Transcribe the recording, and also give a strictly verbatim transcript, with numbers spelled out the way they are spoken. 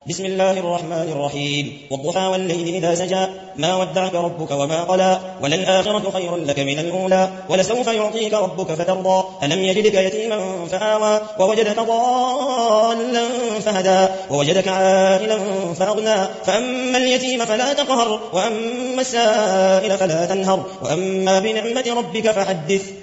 بسم الله الرحمن الرحيم والضحى والليل إذا سجى ما ودعك ربك وما قلى وللآخرة خير لك من الأولى ولسوف يعطيك ربك فترضى ألم يجدك يتيما فآوى ووجدك ضالا فهدى ووجدك عائلا فأغنى فأما اليتيم فلا تقهر وأما السائل فلا تنهر وأما بنعمة ربك فحدث.